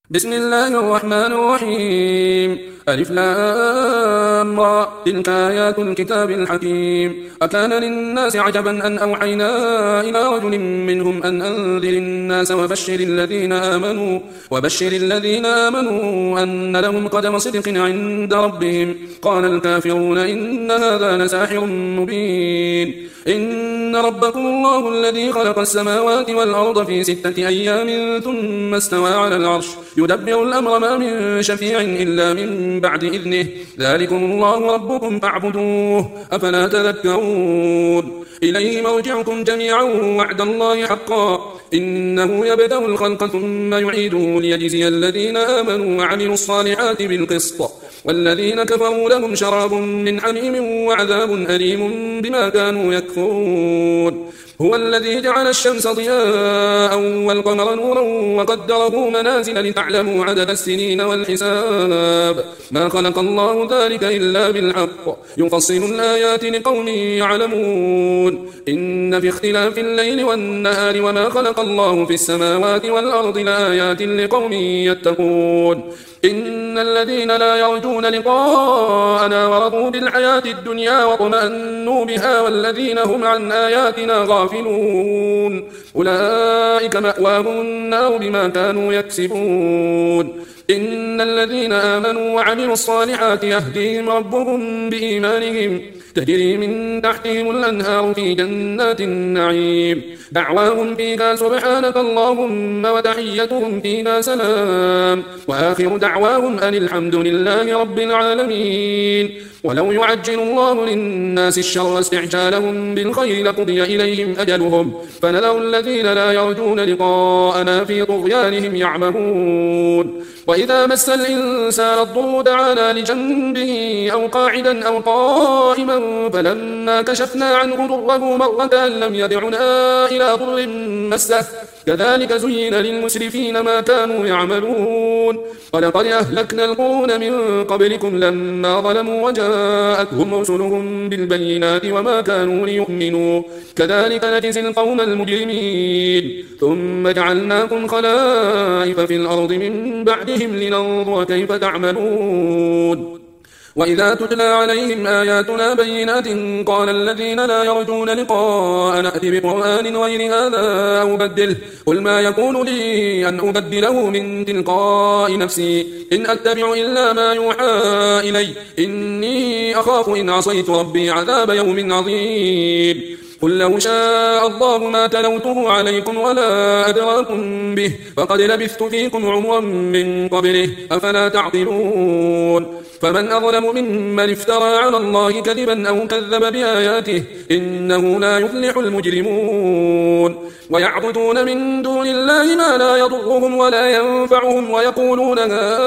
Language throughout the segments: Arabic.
بسم الله الرحمن الرحيم ألف لام را تلك آيات الكتاب الحكيم أكان للناس عجبا أن أوحينا إلى رجل منهم أن أنذر الناس وبشر الذين آمنوا أن لهم قدم صدق عند ربهم قال الكافرون إن هذا لساحر مبين إن ربكم الله الذي خلق السماوات والأرض في 6 أيام ثم استوى على العرش يدبر الأمر ما من شفيع إلا من بعد إذنه ذلكم الله ربكم فاعبدوه أفلا تذكرون إليه مرجعكم جميعا وعد الله حقا إنه يبدأ الخلق ثم يعيده ليجزي الذين آمنوا وعملوا الصالحات بالقسط والذين كفروا لهم شراب من حميم وعذاب أليم بما كانوا يكفرون هو الذي جعل الشمس ضياء والقمر نورا وقدره منازل لتعلموا عدد السنين والحساب ما خلق الله ذلك إلا بالحق يفصل الآيات لقوم يعلمون إن في اختلاف الليل والنهار وما خلق الله في السماوات والأرض لآيات لقوم يتقون إن الذين لا يرجون لقاءنا ورضوا بالحياة الدنيا واطمأنوا بها والذين هم عن آياتنا غافلون أولئك مأواهم النار بما كانوا يكسبون إن الذين آمنوا وعملوا الصالحات يهديهم ربهم بإيمانهم تجري من تحتهم الأنهار في جنات النعيم دعواهم فيها سبحانك اللهم وتحيتهم فيها سلام وآخر دعواهم أن الحمد لله رب العالمين ولو يعجل الله للناس الشر استعجالهم بالخير لقضي إليهم أجلهم فنذر الذين لا يرجون لقاءنا في طغيانهم يعمهون وإذا مس الإنسان الضر دعانا لجنبه أو قاعدا أو قائما فلما كشفنا عنه ضره مر كأن لم يدعنا إلى ضر مسه كذلك زين للمسرفين ما كانوا يعملون ولقد أهلكنا القرون من قبلكم لما ظلموا وجاءتهم رسلهم بالبينات وما كانوا ليؤمنوا كذلك نجزي القوم المجرمين ثم جعلناكم خلائف في الأرض من بعدهم لننظر كيف تعملون وإذا تتلى عليهم آياتنا بينات قال الذين لا يرجون لقاءنا ائت بقرآن غير هذا أو بدله قل ما يكون لي أن أبدله من تلقاء نفسي إن أتبع إلا ما يوحى إلي إني أخاف إن عصيت ربي عذاب يوم عظيم قل لو شاء الله ما تلوته عليكم ولا أدراكم به فقد لبثت فيكم عمرا من قبله أفلا تعقلون فمن أظلم ممن افترى على الله كذبا أو كذب بآياته إنه لا يفلح المجرمون ويعبدون من دون الله ما لا يضرهم ولا ينفعهم ويقولون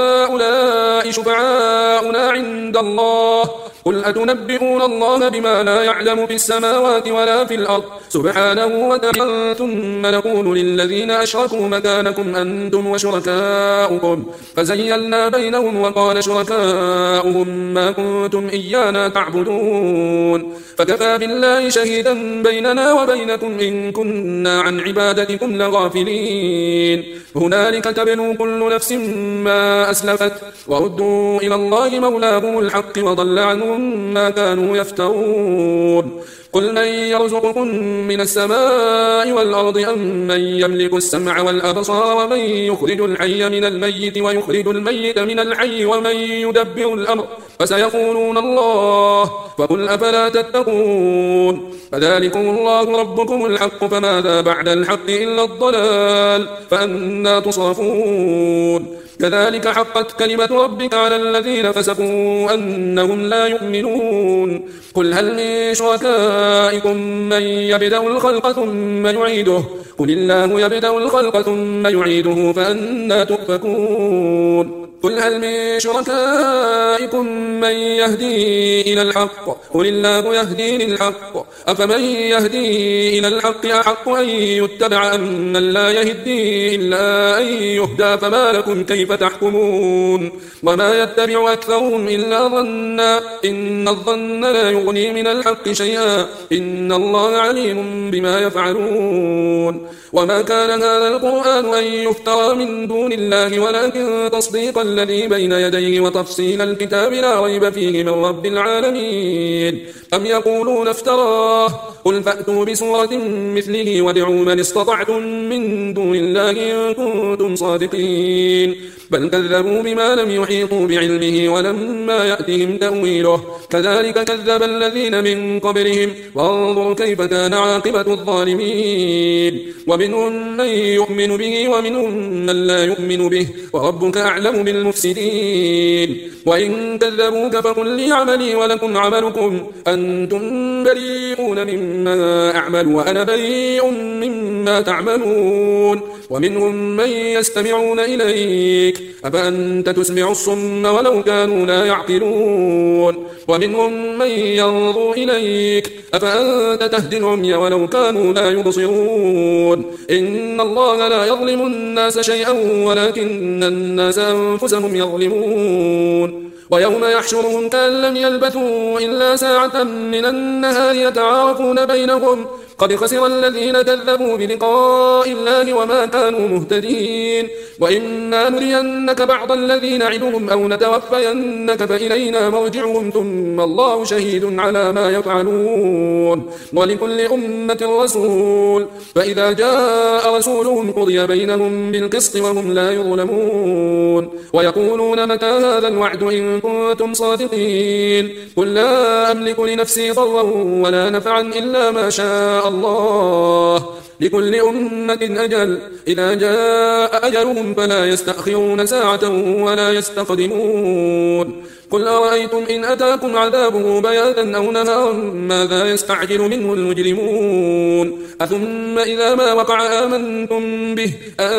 هؤلاء شفعاؤنا عند الله قل أتنبئون الله بما لا يعلم في السماوات ولا في الأرض سبحانه وتعالى ثم نقول للذين أشركوا مكانكم أنتم وشركاؤكم فزيلنا بينهم وقال شركاؤهم ما كنتم إيانا تعبدون فكفى بالله شهيدا بيننا وبينكم إن كنا عن عبادتكم لغافلين هنالك تبلو كل نفس ما أسلفت وردوا إلى الله مولاهم الحق وضل عنهم ما كانوا يفترون قل من يرزقكم من السماء والأرض أم من يملك السمع والأبصار ومن يخرج الحي من الميت ويخرج الميت من الحي ومن يدبر الأمر فسيقولون الله فقل أفلا تتقون فذلكم الله ربكم الحق فماذا بعد الحق إلا الضلال فأنى تصرفون كذلك حقت كلمة ربك على الذين فسقوا أنهم لا يؤمنون قل هل من شركائكم من يبدأ الخلق ثم يعيده قل الله يبدأ الخلق ثم يعيده فأنى تؤفكون قل هل من شركائكم من يهدي إلى الحق قل الله يهدي للحق أفمن يهدي إلى الحق أحق أن يتبع أم من لا يهدي إلا أن يهدى فما لكم كيف تحكمون وما يتبع أكثرهم إلا ظنا إن الظن لا يغني من الحق شيئا إن الله عليم بما يفعلون وما كان هذا القرآن أن يفترى من دون الله ولكن تصديق الذي بين يديه وتفصيل الكتاب لا ريب فيه من رب العالمين أم يقولون افتراه قل فأتوا بسورة مثله وادعوا من استطعتم من دون الله إن كنتم صادقين بل كذبوا بما لم يحيطوا بعلمه ولما يأتهم تأويله كذلك كذب الذين من قبلهم وانظروا كيف كان عاقبة الظالمين ومنهم من يؤمن به ومنهم من لا يؤمن به وربك أعلم بالمفسدين وإن كذبوك فقل لي عملي ولكم عملكم أنتم بريئون مما أعمل وأنا بريء مما تعملون ومنهم من يستمعون إليك أفأنت تسمع الصم ولو كانوا لا يعقلون ومنهم من ينظر إليك أفأنت تهدي العمي ولو كانوا لا يبصرون إن الله لا يظلم الناس شيئا ولكن الناس أنفسهم يظلمون ويوم يحشرهم كأن لم يلبثوا إلا ساعة من النهار يتعارفون بينهم قد خسر الذين كذبوا بلقاء الله وما كانوا مهتدين وإنا نرينك بعض الذي نعدهم أو نتوفينك فإلينا مرجعهم ثم الله شهيد على ما يفعلون ولكل أمة رسول فإذا جاء رسولهم قضي بينهم بالقسط وهم لا يظلمون ويقولون متى هذا الوعد إن كنتم صادقين قل لا أملك لنفسي ضرا ولا نفعا إلا ما شاء الله لكل أمة أجل إذا جاء أجلهم فلا يستأخرون ساعة ولا يستقدمون قل أرأيتم إن أتاكم عذابه بياتا أو نهارا ماذا يستعجل منه المجرمون أثم إذا ما وقع آمنتم به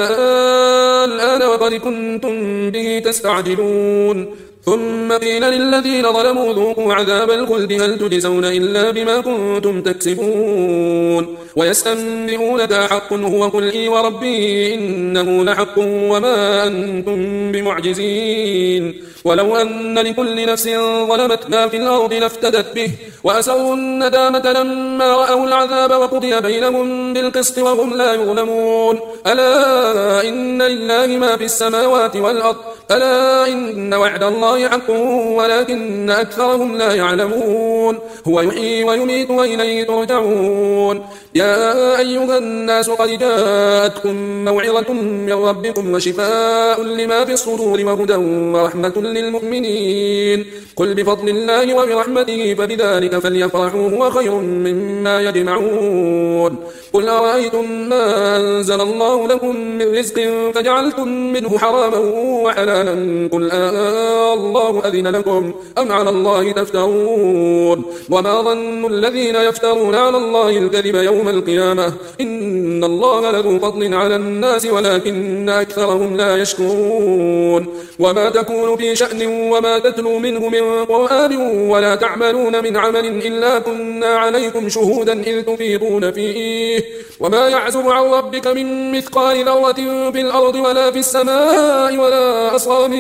الآن وقد كنتم به تستعجلون ثم قيل للذين ظلموا ذوقوا عذاب الخلد هل تجزون إلا بما كنتم تكسبون ويستنبئونك حق هو قل إي وربي إنه لحق وما أنتم بمعجزين ولو أن لكل نفس ظلمت ما في الأرض لافتدت به وأسروا الندامة لما رأوا العذاب وقضي بينهم بالقسط وهم لا يظلمون ألا إن لله ما في السماوات والأرض ألا إن وعد الله حق ولكن أكثرهم لا يعلمون هو يحيي ويميت وإليه ترجعون يا أيها الناس قد جاءتكم موعظة من ربكم وشفاء لما في الصدور وهدى ورحمة للمؤمنين قل بفضل الله وبرحمته فبذلك فليفرحوا هو خير مما يجمعون قل أرأيتم ما أنزل الله لكم من رزق فجعلتم منه حراما وحلالا قل الله أذن لكم أم على الله تفترون وما ظن الذين يفترون على الله الكذب يوم القيامة إن الله لذو فضل على الناس ولكن أكثرهم لا يشكرون وما تكون في شأن وما تتلو منه من قرآن ولا تعملون من عمل إلا كنا عليكم شهودا إذ تفيضون فيه وما يعزب عن ربك من مثقال ذرة في الأرض ولا في السماء ولا أصغر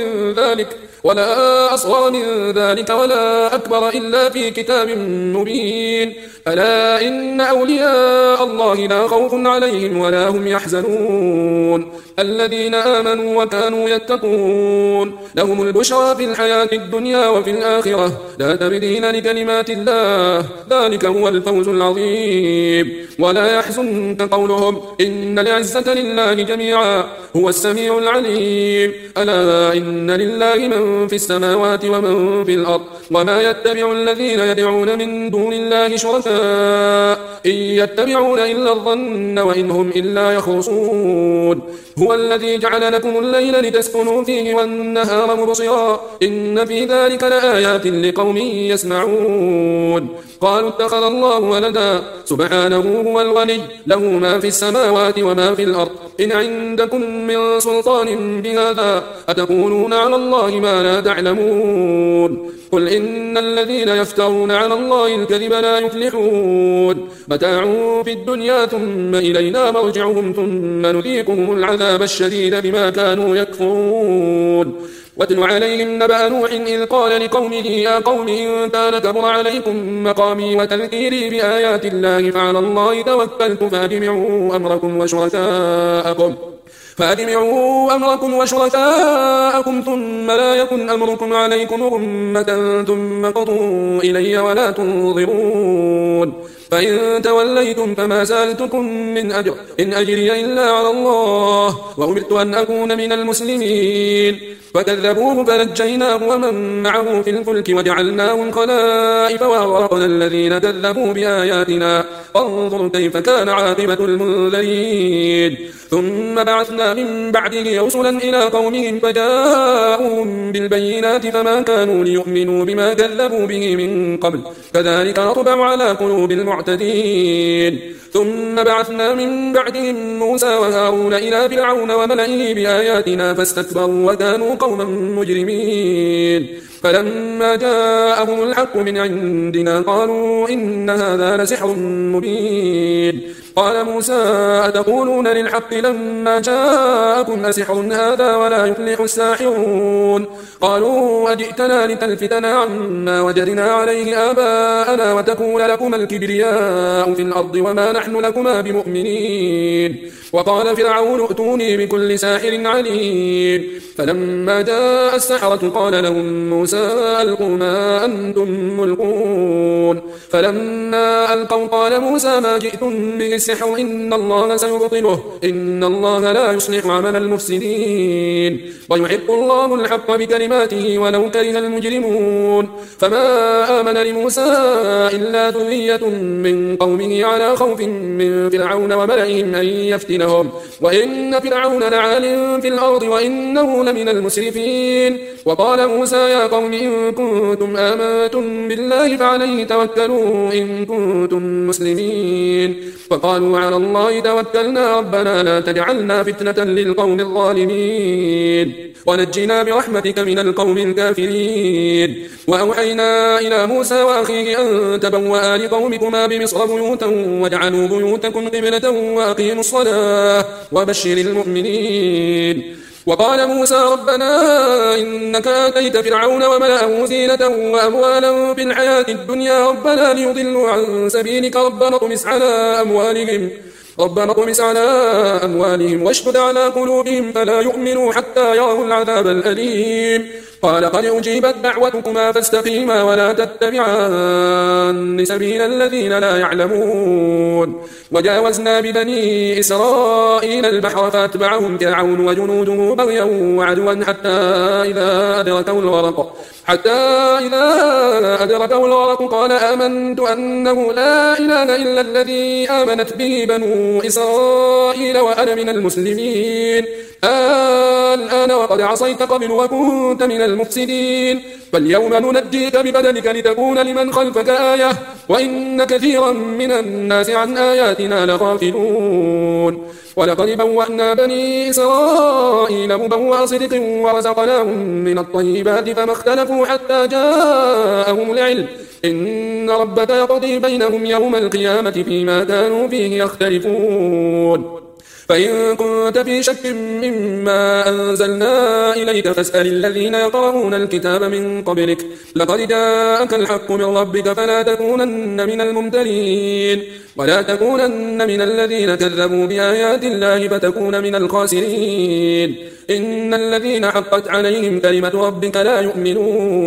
من ذلك ولا أكبر إلا في كتاب مبين ألا إن أولياء الله لا خوف عليهم ولا هم يحزنون الذين آمنوا وكانوا يتقون لهم البشرى في الحياة الدنيا وفي الآخرة لا تبديل لكلمات الله ذلك هو الفوز العظيم ولا يحزنك قولهم إن العزة لله جميعا هو السميع العليم ألا إن لله من من في السماوات ومن في الأرض وما يتبع الذين يدعون من دون الله شركاء إن يتبعون إلا الظن وإن هم إلا يخرصون هو الذي جعل لكم الليل لتسكنوا فيه والنهار مبصرا إن في ذلك لآيات لقوم يسمعون قالوا اتخذ الله ولدا سبحانه هو الغني له ما في السماوات وما في الأرض إن عندكم من سلطان بهذا أتقولون على الله ما لا تعلمون قل إن الذين يفترون على الله الكذب لا يفلحون متاع في الدنيا ثم إلينا مرجعهم ثم نذيقهم العذاب الشديد بما كانوا يكفرون واتل عليهم نبأ نوح إذ قال لقومه يا قوم إن كان كبر عليكم مقامي وتذكيري بآيات الله فعلى الله توكلت فأجمعوا أمركم وشركاءكم ثم لا يكن أمركم عليكم غمة ثم قضوا إلي ولا تنظرون فإن توليتم فما سألتكم من أجر إن أجري إلا على الله وأمرت أن أكون من المسلمين فكذبوه فنجيناه ومن معه في الفلك وجعلناهم خلائف وأغرقنا الذين كذبوا بآياتنا فانظر كيف كان عاقبة المنذرين ثم بعثنا من بعده رسلا إلى قومهم فجاءوهم بالبينات فما كانوا ليؤمنوا بما كذبوا به من قبل كذلك نطبع على قلوب المعتدين ثم بعثنا من بعدهم موسى وهارون إلى فرعون وملئه بآياتنا فاستكبروا وكانوا قوما مجرمين فلما جاءهم الحق من عندنا قالوا إن هذا لسحر مبين قال موسى أتقولون للحق لما جاءكم أسحر هذا ولا يفلح الساحرون قالوا أجئتنا لتلفتنا عما وجدنا عليه آباءنا وتكون لكما الكبرياء في الأرض وما نحن لكما بمؤمنين وقال فرعون ائتوني بكل ساحر عليم فلما جاء السحرة قال لهم موسى ألقوا ما أنتم ملقون فلما ألقوا قال موسى ما جئتم به السحر إن الله سيبطله إن الله لا يصلح عمل المفسدين ويحق الله الحق بكلماته ولو كره المجرمون فما آمن لموسى إلا ذرية من قومه على خوف من فرعون وملئهم أن يفتنهم وإن فرعون لعال في الأرض وإنه لمن المسرفين وقال موسى يا قوم إن كنتم آمنتم بالله فعليه توكلوا إن كنتم مسلمين فقالوا على الله توكلنا ربنا لا تجعلنا فتنة للقوم الظالمين ونجنا برحمتك من القوم الكافرين وأوحينا إلى موسى وأخيه أن تبوأ لقومكما بمصر بيوتا واجعلوا بيوتكم قبلة وأقيموا الصلاة وبشر المؤمنين وقال موسى ربنا إنك آتيت فرعون وملأه زينة وأموالا في الحياة الدنيا ربنا ليضلوا عن سبيلك ربنا اطمس على أموالهم واشدد على قلوبهم فلا يؤمنوا حتى يروا العذاب الأليم قال قد أجيبت دعوتكما فاستقيما ولا تتبعان سبيل الذين لا يعلمون وجاوزنا ببني إسرائيل البحر فأتبعهم فرعون وجنوده بغيا وعدوا حتى إذا أدركه الغرق قال آمنت أنه لا إله إلا الذي آمنت به بنو إسرائيل وأنا من المسلمين الآن وقد عصيت قبل وكنت من المفسدين فاليوم ننجيك ببدنك لتكون لمن خلفك آية وإن كثيرا من الناس عن آياتنا لغافلون ولقد بوأنا بني إسرائيل مبوأ صدق ورزقناهم من الطيبات فما اختلفوا حتى جاءهم العلم إن ربك يقضي بينهم يوم القيامة فيما كانوا فيه يختلفون فإن كنت في شك مما أنزلنا إليك فاسأل الذين يقرؤون الكتاب من قبلك لقد جاءك الحق من ربك فلا تكونن من الممترين ولا تكونن من الذين كذبوا بآيات الله فتكون من الخاسرين إن الذين حقت عليهم كلمة ربك لا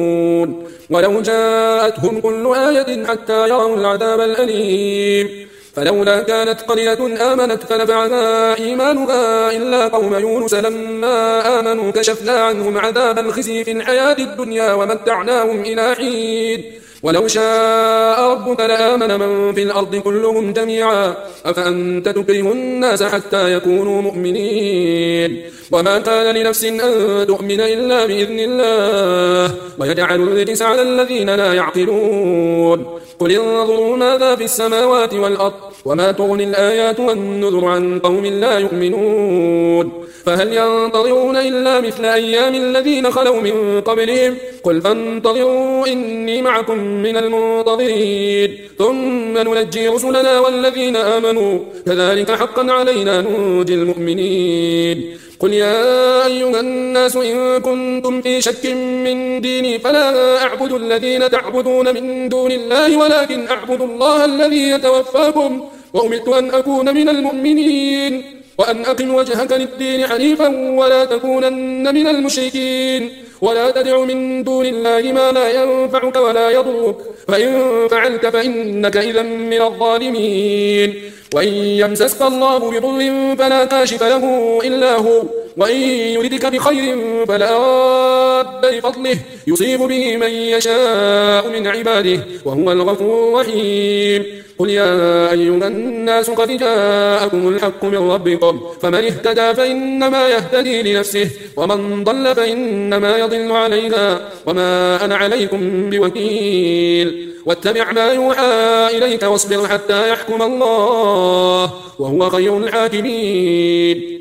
يؤمنون ولو جاءتهم كل آية حتى يروا العذاب الأليم فلولا كانت قرية آمنت فنفعها إيمانها إلا قوم يونس لما آمنوا كشفنا عنهم عذاب الخزي في الحياة الدنيا ومتعناهم إلى حين ولو شاء ربك لآمن من في الأرض كلهم جميعا أفأنت تكره الناس حتى يكونوا مؤمنين وما كان لنفس أن تؤمن إلا بإذن الله ويجعل الرجس على الذين لا يعقلون قل انظروا ماذا في السماوات والأرض وما تغني الآيات والنذر عن قوم لا يؤمنون فهل ينتظرون إلا مثل أيام الذين خلوا من قبلهم قل فانتظروا إني معكم من المنتظرين ثم ننجي رسلنا والذين آمنوا كذلك حقا علينا ننجي المؤمنين قل يا أيها الناس إن كنتم في شك من ديني فلا أعبد الذين تعبدون من دون الله ولكن أعبد الله الذي يتوفاكم وأمرت أن أكون من المؤمنين وأن أقم وجهك للدين حنيفا ولا تكونن من المشركين ولا تدع من دون الله ما لا ينفعك ولا يضرك فإن فعلت فإنك إذا من الظالمين وإن يمسسك الله بضر فلا كاشف له إلا هو وإن يردك بخير فلا راد لفضله يصيب به من يشاء من عباده وهو الغفور الرحيم قل يا أيها الناس قد جاءكم الحق من ربكم فمن اهتدى فإنما يهتدي لنفسه ومن ضل فإنما يضل عليها وما أنا عليكم بوكيل واتبع ما يوحى إليك واصبر حتى يحكم الله وهو خير الحاكمين